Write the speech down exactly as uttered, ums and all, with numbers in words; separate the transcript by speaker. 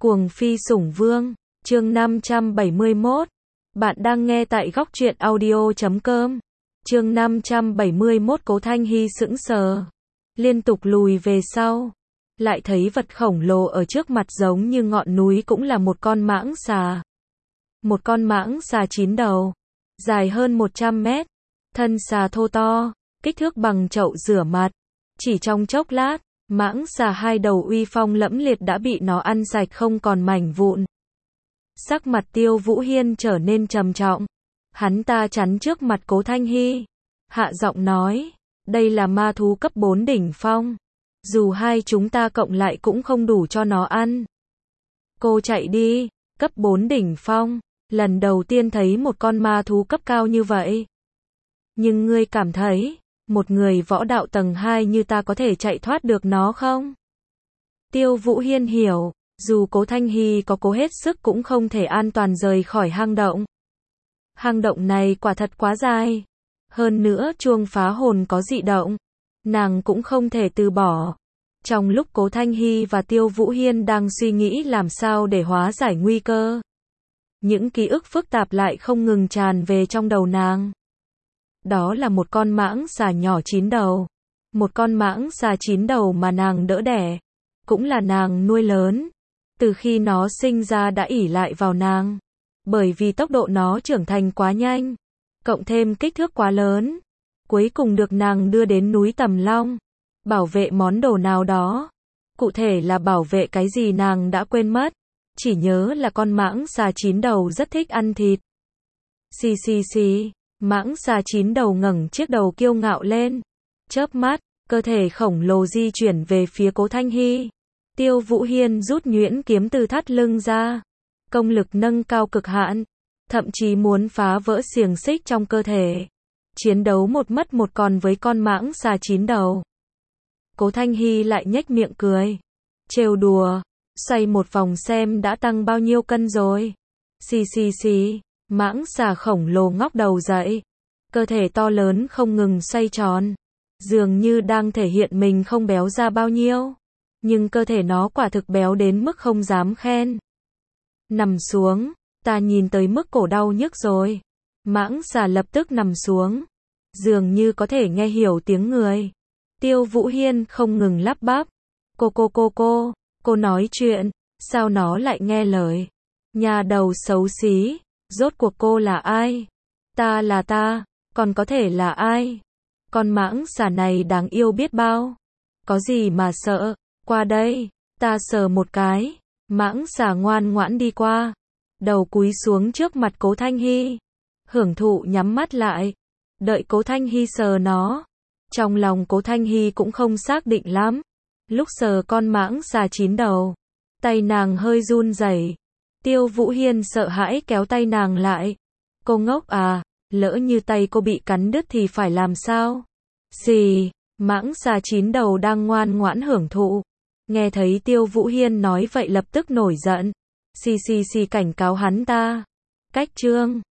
Speaker 1: Cuồng phi sủng vương, chương năm trăm bảy mươi mốt. Bạn đang nghe tại góc truyện audio chấm com. Chương năm trăm bảy mươi mốt. Cố Thanh Hy sững sờ, liên tục lùi về sau, lại thấy vật khổng lồ ở trước mặt giống như ngọn núi, cũng là một con mãng xà. Một con mãng xà chín đầu, dài hơn một trăm mét, thân xà thô to, kích thước bằng chậu rửa mặt. Chỉ trong chốc lát, mãng xà hai đầu uy phong lẫm liệt đã bị nó ăn sạch không còn mảnh vụn. Sắc mặt Tiêu Vũ Hiên trở nên trầm trọng. Hắn ta chắn trước mặt Cố Thanh Hy, hạ giọng nói, đây là ma thú cấp bốn đỉnh phong. Dù hai chúng ta cộng lại cũng không đủ cho nó ăn. Cô chạy đi, cấp bốn đỉnh phong, lần đầu tiên thấy một con ma thú cấp cao như vậy. Nhưng ngươi cảm thấy, một người võ đạo tầng hai như ta có thể chạy thoát được nó không? Tiêu Vũ Hiên hiểu, dù Cố Thanh Hy có cố hết sức cũng không thể an toàn rời khỏi hang động. Hang động này quả thật quá dài. Hơn nữa chuông phá hồn có dị động, nàng cũng không thể từ bỏ. Trong lúc Cố Thanh Hy và Tiêu Vũ Hiên đang suy nghĩ làm sao để hóa giải nguy cơ, những ký ức phức tạp lại không ngừng tràn về trong đầu nàng. Đó là một con mãng xà nhỏ chín đầu. Một con mãng xà chín đầu mà nàng đỡ đẻ, cũng là nàng nuôi lớn. Từ khi nó sinh ra đã ỷ lại vào nàng. Bởi vì tốc độ nó trưởng thành quá nhanh, cộng thêm kích thước quá lớn, cuối cùng được nàng đưa đến núi Tầm Long, bảo vệ món đồ nào đó. Cụ thể là bảo vệ cái gì nàng đã quên mất, chỉ nhớ là con mãng xà chín đầu rất thích ăn thịt. Xì xì xì, mãng xà chín đầu ngẩng chiếc đầu kiêu ngạo lên, chớp mắt, cơ thể khổng lồ di chuyển về phía Cố Thanh Hy. Tiêu Vũ Hiên rút nhuyễn kiếm từ thắt lưng ra, công lực nâng cao cực hạn, thậm chí muốn phá vỡ xiềng xích trong cơ thể, chiến đấu một mất một còn với con mãng xà chín đầu. Cố Thanh Hy lại nhếch miệng cười, trêu đùa, xoay một vòng xem đã tăng bao nhiêu cân rồi. Xì xì xì, mãng xà khổng lồ ngóc đầu dậy, cơ thể to lớn không ngừng xoay tròn, dường như đang thể hiện mình không béo ra bao nhiêu, nhưng cơ thể nó quả thực béo đến mức không dám khen. Nằm xuống, ta nhìn tới mức cổ đau nhức rồi. Mãng xà lập tức nằm xuống, dường như có thể nghe hiểu tiếng người. Tiêu Vũ Hiên không ngừng lắp bắp, cô cô cô cô, cô nói chuyện, sao nó lại nghe lời? Nhà đầu xấu xí, rốt cuộc cô là ai? Ta là ta, còn có thể là ai? Con mãng xà này đáng yêu biết bao. Có gì mà sợ, qua đây, ta sờ một cái. Mãng xà ngoan ngoãn đi qua, đầu cúi xuống trước mặt Cố Thanh Hy, hưởng thụ nhắm mắt lại, đợi Cố Thanh Hy sờ nó. Trong lòng Cố Thanh Hy cũng không xác định lắm. Lúc sờ con mãng xà chín đầu, tay nàng hơi run rẩy. Tiêu Vũ Hiên sợ hãi kéo tay nàng lại. Cô ngốc à, lỡ như tay cô bị cắn đứt thì phải làm sao? Xì, mãng xà chín đầu đang ngoan ngoãn hưởng thụ. Nghe thấy Tiêu Vũ Hiên nói vậy lập tức nổi giận. Xì xì xì cảnh cáo hắn ta. Cách chương